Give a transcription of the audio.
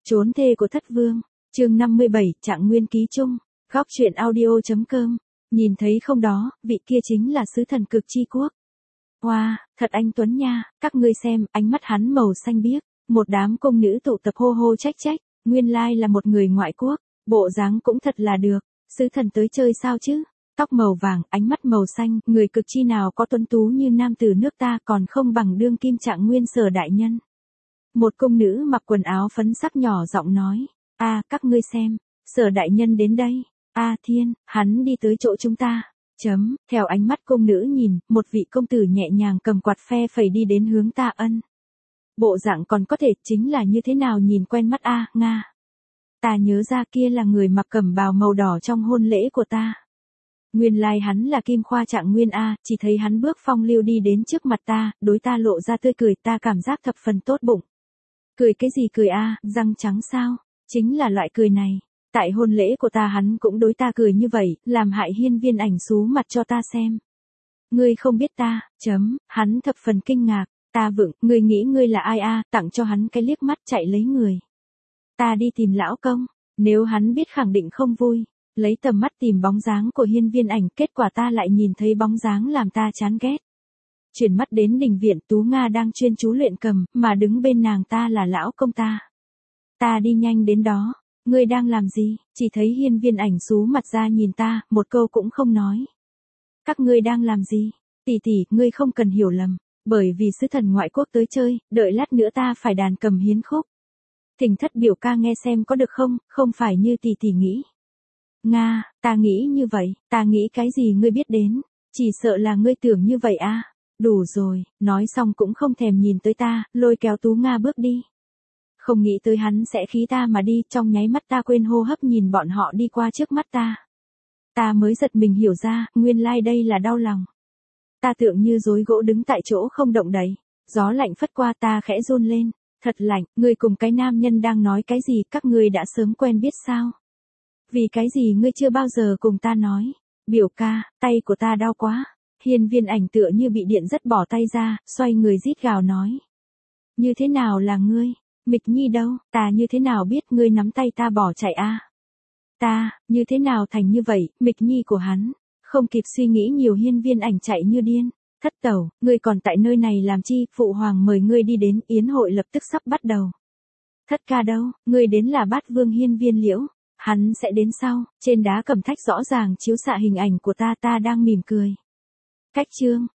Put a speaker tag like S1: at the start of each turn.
S1: Trốn thê của thất vương, chương 57, Trạng Nguyên ký chung, góc truyện audio.com, nhìn thấy không đó, vị kia chính là sứ thần cực chi quốc. Wow, thật anh tuấn nha, các ngươi xem, ánh mắt hắn màu xanh biếc, một đám công nữ tụ tập hô hô trách trách, nguyên lai là một người ngoại quốc, bộ dáng cũng thật là được, sứ thần tới chơi sao chứ, tóc màu vàng, ánh mắt màu xanh, người cực chi nào có tuấn tú như nam tử nước ta còn không bằng đương kim Trạng Nguyên Sở đại nhân. Một công nữ mặc quần áo phấn sắc nhỏ giọng nói, các ngươi xem, Sở đại nhân đến đây, thiên, hắn đi tới chỗ chúng ta. Theo ánh mắt công nữ nhìn, một vị công tử nhẹ nhàng cầm quạt phe phẩy đi đến hướng ta Ân. Bộ dạng còn có thể chính là như thế nào nhìn quen mắt Nga. Ta nhớ ra kia là người mặc cẩm bào màu đỏ trong hôn lễ của ta. Nguyên lai hắn là Kim Khoa Trạng Nguyên chỉ thấy hắn bước phong lưu đi đến trước mặt ta, đối ta lộ ra tươi cười, ta cảm giác thập phần tốt bụng. Cười cái gì cười răng trắng sao? Chính là loại cười này. Tại hôn lễ của ta hắn cũng đối ta cười như vậy, làm hại hiên viên ảnh xú mặt cho ta xem. Ngươi không biết ta, hắn thập phần kinh ngạc, ta vựng, ngươi nghĩ ngươi là ai tặng cho hắn cái liếc mắt chạy lấy người. Ta đi tìm lão công, nếu hắn biết khẳng định không vui, lấy tầm mắt tìm bóng dáng của hiên viên ảnh, kết quả ta lại nhìn thấy bóng dáng làm ta chán ghét. Chuyển mắt đến đình viện, Tú Nga đang chuyên chú luyện cầm, mà đứng bên nàng ta là lão công ta. Ta đi nhanh đến đó. Ngươi đang làm gì? Chỉ thấy hiên viên ảnh xú mặt ra nhìn ta, một câu cũng không nói. Các ngươi đang làm gì? Tỷ tỷ, ngươi không cần hiểu lầm, bởi vì sứ thần ngoại quốc tới chơi, đợi lát nữa ta phải đàn cầm hiến khúc. Thỉnh thất biểu ca nghe xem có được không, không phải như tỷ tỷ nghĩ. Nga, ta nghĩ như vậy, ta nghĩ cái gì ngươi biết đến, chỉ sợ là ngươi tưởng như vậy Đủ rồi, nói xong cũng không thèm nhìn tới ta, lôi kéo Tú Nga bước đi. Không nghĩ tới hắn sẽ khí ta mà đi, trong nháy mắt ta quên hô hấp nhìn bọn họ đi qua trước mắt ta. Ta mới giật mình hiểu ra, nguyên lai đây là đau lòng. Ta tựa như rối gỗ đứng tại chỗ không động đậy, gió lạnh phất qua ta khẽ run lên, thật lạnh, ngươi cùng cái nam nhân đang nói cái gì, các ngươi đã sớm quen biết sao? Vì cái gì ngươi chưa bao giờ cùng ta nói? Biểu ca, tay của ta đau quá. Hiên viên ảnh tựa như bị điện rất bỏ tay ra, xoay người rít gào nói. Như thế nào là ngươi? Mịch Nhi đâu, ta như thế nào biết ngươi nắm tay ta bỏ chạy Ta, như thế nào thành như vậy, Mịch Nhi của hắn. Không kịp suy nghĩ nhiều hiên viên ảnh chạy như điên. Thất tẩu, ngươi còn tại nơi này làm chi, phụ hoàng mời ngươi đi đến, yến hội lập tức sắp bắt đầu. Thất ca đâu, ngươi đến là Bát Vương hiên viên Liễu. Hắn sẽ đến sau, trên đá cẩm thạch rõ ràng chiếu xạ hình ảnh của ta đang mỉm cười. Cách chương,